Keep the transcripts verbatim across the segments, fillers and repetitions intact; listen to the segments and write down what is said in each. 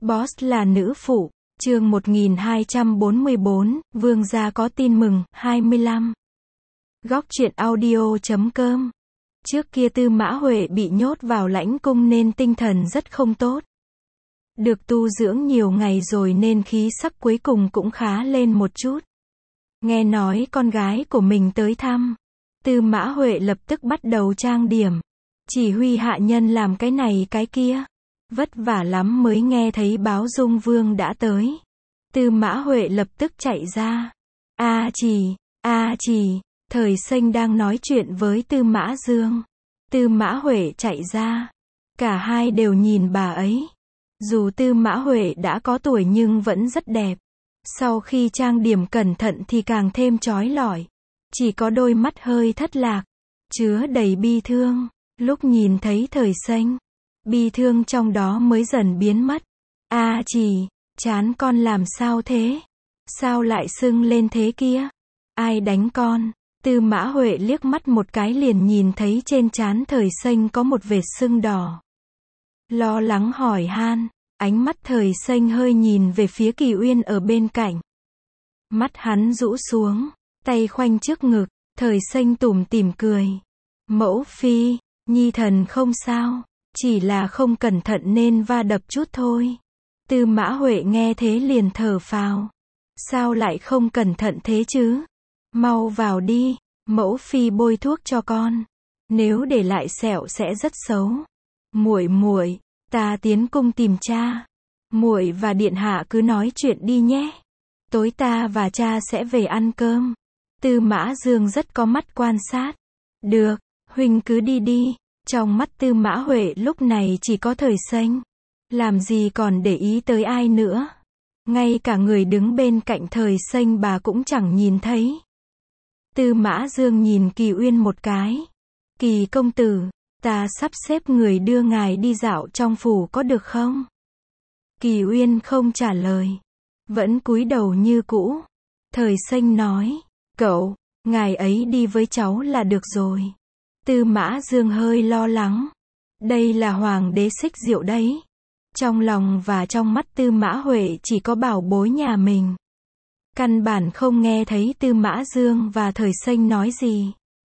Boss là nữ phụ. Chương một nghìn hai trăm bốn mươi bốn, Vương gia có tin mừng, hai mươi lăm. Góc truyện audio chấm com. Trước kia Tư Mã Huệ bị nhốt vào lãnh cung nên tinh thần rất không tốt. Được tu dưỡng nhiều ngày rồi nên khí sắc cuối cùng cũng khá lên một chút. Nghe nói con gái của mình tới thăm, Tư Mã Huệ lập tức bắt đầu trang điểm, chỉ huy hạ nhân làm cái này cái kia. Vất vả lắm mới nghe thấy báo Dung Vương đã tới. Tư Mã Huệ lập tức chạy ra. A Trì, A Trì, Thời Xanh đang nói chuyện với Tư Mã Dương. Tư Mã Huệ chạy ra. Cả hai đều nhìn bà ấy. Dù Tư Mã Huệ đã có tuổi nhưng vẫn rất đẹp. Sau khi trang điểm cẩn thận thì càng thêm chói lọi. Chỉ có đôi mắt hơi thất lạc, chứa đầy bi thương. Lúc nhìn thấy Thời Xanh, bi thương trong đó mới dần biến mất. A Trì, chán con làm sao thế? Sao lại sưng lên thế kia? Ai đánh con? Tư Mã Huệ liếc mắt một cái liền nhìn thấy trên trán Thời Xanh có một vệt sưng đỏ. Lo lắng hỏi han, ánh mắt Thời Xanh hơi nhìn về phía Kỳ Uyên ở bên cạnh. Mắt hắn rũ xuống, tay khoanh trước ngực, Thời Xanh tủm tỉm cười. Mẫu phi, nhi thần không sao, chỉ là không cẩn thận nên va đập chút thôi. Tư Mã Huệ nghe thế liền thở phào. Sao lại không cẩn thận thế chứ? Mau vào đi, mẫu phi bôi thuốc cho con. Nếu để lại sẹo sẽ rất xấu. Muội muội, ta tiến cung tìm cha. Muội và điện hạ cứ nói chuyện đi nhé. Tối ta và cha sẽ về ăn cơm. Tư Mã Dương rất có mắt quan sát. Được, huynh cứ đi đi. Trong mắt Tư Mã Huệ lúc này chỉ có Thời Xanh. Làm gì còn để ý tới ai nữa. Ngay cả người đứng bên cạnh Thời Xanh bà cũng chẳng nhìn thấy. Tư Mã Dương nhìn Kỳ Uyên một cái. Kỳ công tử, ta sắp xếp người đưa ngài đi dạo trong phủ có được không? Kỳ Uyên không trả lời. Vẫn cúi đầu như cũ. Thời Xanh nói, cậu, ngài ấy đi với cháu là được rồi. Tư Mã Dương hơi lo lắng. Đây là hoàng đế Xích Diệu đấy. Trong lòng và trong mắt Tư Mã Huệ chỉ có bảo bối nhà mình. Căn bản không nghe thấy Tư Mã Dương và Thời Xanh nói gì.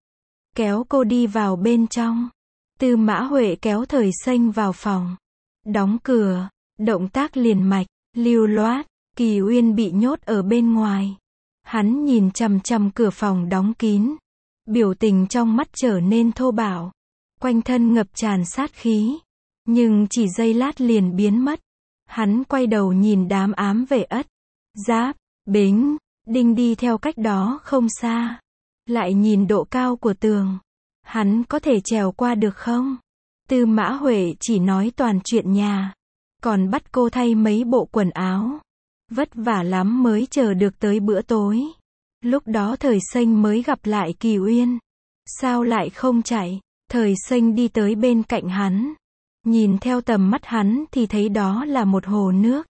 Kéo cô đi vào bên trong. Tư Mã Huệ kéo Thời Xanh vào phòng. Đóng cửa, động tác liền mạch, lưu loát. Kỳ Uyên bị nhốt ở bên ngoài. Hắn nhìn chằm chằm cửa phòng đóng kín. Biểu tình trong mắt trở nên thô bạo. Quanh thân ngập tràn sát khí. Nhưng chỉ giây lát liền biến mất. Hắn quay đầu nhìn đám ám vệ Ất, Giáp, Bính, Đinh đi theo cách đó không xa. Lại nhìn độ cao của tường. Hắn có thể trèo qua được không? Tư Mã Huệ chỉ nói toàn chuyện nhà. Còn bắt cô thay mấy bộ quần áo. Vất vả lắm mới chờ được tới bữa tối. Lúc đó Thời Xanh mới gặp lại Kỳ Uyên. Sao lại không chạy? Thời Xanh đi tới bên cạnh hắn. Nhìn theo tầm mắt hắn thì thấy đó là một hồ nước.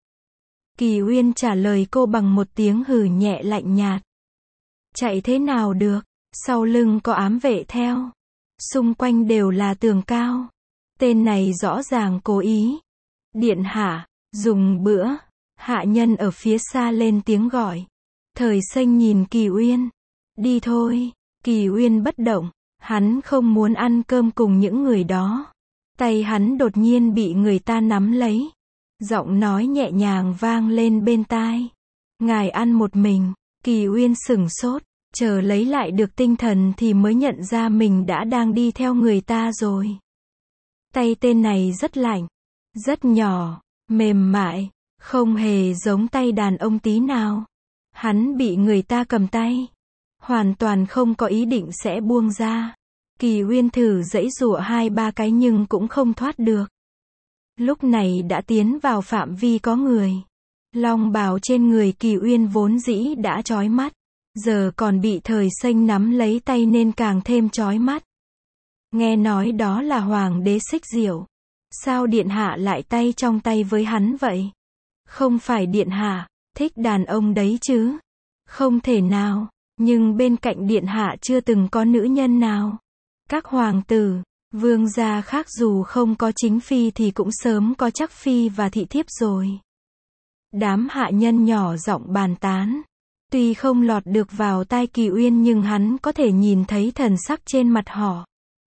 Kỳ Uyên trả lời cô bằng một tiếng hừ nhẹ lạnh nhạt. Chạy thế nào được? Sau lưng có ám vệ theo. Xung quanh đều là tường cao. Tên này rõ ràng cố ý. Điện hạ, dùng bữa. Hạ nhân ở phía xa lên tiếng gọi. Thời Xanh nhìn Kỳ Uyên. Đi thôi. Kỳ Uyên bất động. Hắn không muốn ăn cơm cùng những người đó. Tay hắn đột nhiên bị người ta nắm lấy. Giọng nói nhẹ nhàng vang lên bên tai. Ngài ăn một mình. Kỳ Uyên sửng sốt. Chờ lấy lại được tinh thần thì mới nhận ra mình đã đang đi theo người ta rồi. Tay tên này rất lạnh. Rất nhỏ. Mềm mại. Không hề giống tay đàn ông tí nào. Hắn bị người ta cầm tay. Hoàn toàn không có ý định sẽ buông ra. Kỳ Uyên thử giãy giụa hai ba cái nhưng cũng không thoát được. Lúc này đã tiến vào phạm vi có người. Long bào trên người Kỳ Uyên vốn dĩ đã chói mắt. Giờ còn bị Thời Xanh nắm lấy tay nên càng thêm chói mắt. Nghe nói đó là hoàng đế Xích Diệu. Sao điện hạ lại tay trong tay với hắn vậy? Không phải điện hạ thích đàn ông đấy chứ? Không thể nào, nhưng bên cạnh điện hạ chưa từng có nữ nhân nào. Các hoàng tử, vương gia khác dù không có chính phi thì cũng sớm có chắc phi và thị thiếp rồi. Đám hạ nhân nhỏ giọng bàn tán. Tuy không lọt được vào tai Kỳ Uyên nhưng hắn có thể nhìn thấy thần sắc trên mặt họ.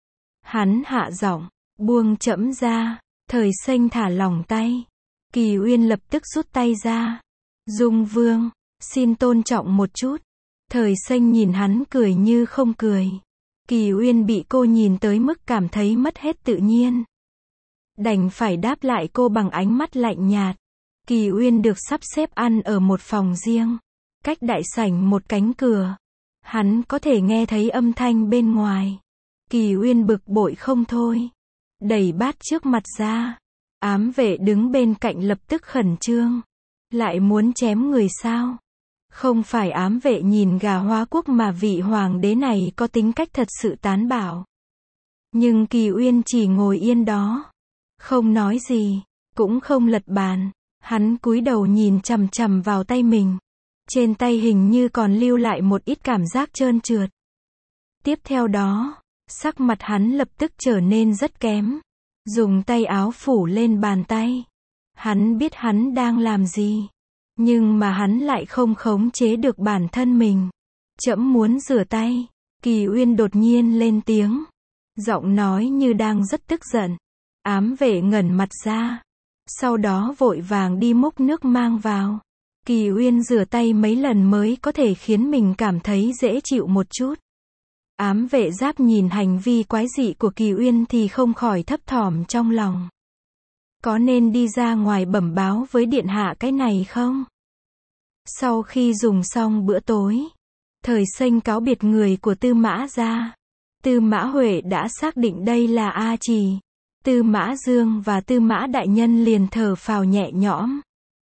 Hắn hạ giọng, buông trẫm ra. Thời Xanh thả lỏng tay. Kỳ Uyên lập tức rút tay ra. Dung Vương, xin tôn trọng một chút. Thời Xanh nhìn hắn cười như không cười. Kỳ Uyên bị cô nhìn tới mức cảm thấy mất hết tự nhiên. Đành phải đáp lại cô bằng ánh mắt lạnh nhạt. Kỳ Uyên được sắp xếp ăn ở một phòng riêng. Cách đại sảnh một cánh cửa. Hắn có thể nghe thấy âm thanh bên ngoài. Kỳ Uyên bực bội không thôi. Đẩy bát trước mặt ra. Ám vệ đứng bên cạnh lập tức khẩn trương. Lại muốn chém người sao? Không phải ám vệ nhìn gà hóa quốc mà vị hoàng đế này có tính cách thật sự tán bạo. Nhưng Kỳ Uyên chỉ ngồi yên đó. Không nói gì. Cũng không lật bàn. Hắn cúi đầu nhìn chằm chằm vào tay mình. Trên tay hình như còn lưu lại một ít cảm giác trơn trượt. Tiếp theo đó, sắc mặt hắn lập tức trở nên rất kém. Dùng tay áo phủ lên bàn tay. Hắn biết hắn đang làm gì. Nhưng mà hắn lại không khống chế được bản thân mình. Trẫm muốn rửa tay. Kỳ Uyên đột nhiên lên tiếng. Giọng nói như đang rất tức giận. Ám vệ ngẩn mặt ra. Sau đó vội vàng đi múc nước mang vào. Kỳ Uyên rửa tay mấy lần mới có thể khiến mình cảm thấy dễ chịu một chút. Ám vệ giáp nhìn hành vi quái dị của Kỳ Uyên thì không khỏi thấp thỏm trong lòng. Có nên đi ra ngoài bẩm báo với điện hạ cái này không? Sau khi dùng xong bữa tối, Thời Xanh cáo biệt người của Tư Mã gia. Tư Mã Huệ đã xác định đây là A Trì. Tư Mã Dương và Tư Mã Đại Nhân liền thở phào nhẹ nhõm.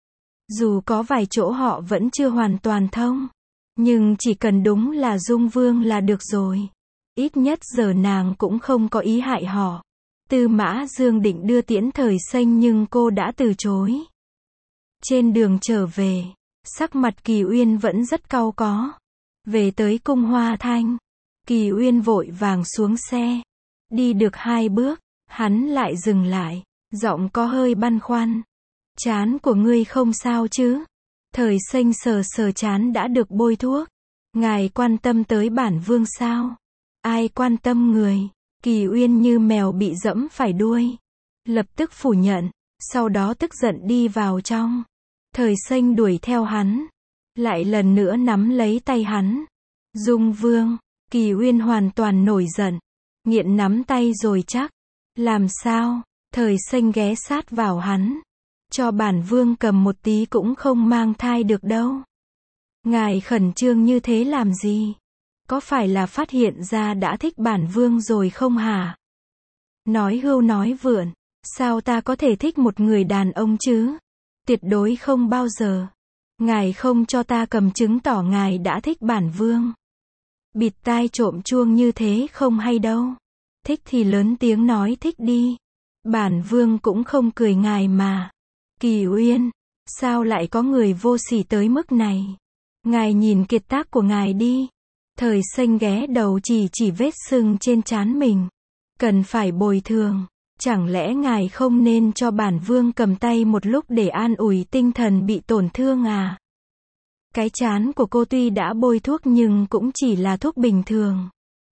Dù có vài chỗ họ vẫn chưa hoàn toàn thông. Nhưng chỉ cần đúng là Dung Vương là được rồi. Ít nhất giờ nàng cũng không có ý hại họ. Tư Mã Dương định đưa tiễn Thời Xanh nhưng cô đã từ chối. Trên đường trở về, sắc mặt Kỳ Uyên vẫn rất cau có. Về tới cung Hoa Thanh, Kỳ Uyên vội vàng xuống xe. Đi được hai bước, hắn lại dừng lại, giọng có hơi băn khoăn. Trán của ngươi không sao chứ? Thời Xanh sờ sờ trán đã được bôi thuốc. Ngài quan tâm tới bản vương sao? Ai quan tâm người? Kỳ Uyên như mèo bị dẫm phải đuôi. Lập tức phủ nhận, sau đó tức giận đi vào trong. Thời Xanh đuổi theo hắn. Lại lần nữa nắm lấy tay hắn. Dung Vương, Kỳ Uyên hoàn toàn nổi giận. Nghiện nắm tay rồi chắc. Làm sao? Thời Xanh ghé sát vào hắn. Cho bản vương cầm một tí cũng không mang thai được đâu. Ngài khẩn trương như thế làm gì? Có phải là phát hiện ra đã thích bản vương rồi không hả? Nói hưu nói vượn, sao ta có thể thích một người đàn ông chứ? Tuyệt đối không bao giờ. Ngài không cho ta cầm chứng tỏ ngài đã thích bản vương. Bịt tai trộm chuông như thế không hay đâu. Thích thì lớn tiếng nói thích đi. Bản vương cũng không cười ngài mà. Kỳ Uyên, sao lại có người vô sỉ tới mức này? Ngài nhìn kiệt tác của ngài đi. Thời Xanh ghé đầu chỉ chỉ vết sưng trên trán mình. Cần phải bồi thường. Chẳng lẽ ngài không nên cho bản vương cầm tay một lúc để an ủi tinh thần bị tổn thương à? Cái trán của cô tuy đã bôi thuốc nhưng cũng chỉ là thuốc bình thường.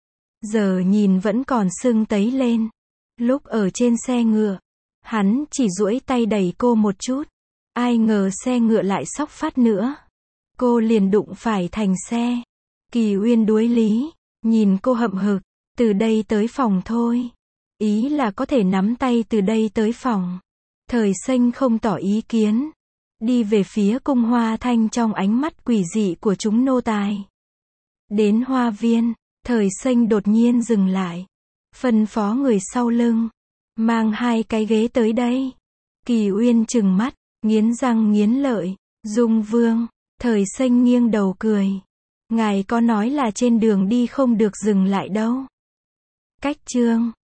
Giờ nhìn vẫn còn sưng tấy lên. Lúc ở trên xe ngựa, hắn chỉ duỗi tay đẩy cô một chút. Ai ngờ xe ngựa lại xóc phát nữa. Cô liền đụng phải thành xe. Kỳ Uyên đuối lý, nhìn cô hậm hực. Từ đây tới phòng thôi. Ý là có thể nắm tay từ đây tới phòng. Thời Xanh không tỏ ý kiến. Đi về phía cung Hoa Thanh trong ánh mắt quỷ dị của chúng nô tài. Đến hoa viên, Thời Xanh đột nhiên dừng lại. Phân phó người sau lưng. Mang hai cái ghế tới đây. Kỳ Uyên trừng mắt, nghiến răng nghiến lợi. Dung Vương, Thời Xanh nghiêng đầu cười. Ngài có nói là trên đường đi không được dừng lại đâu. Cách chương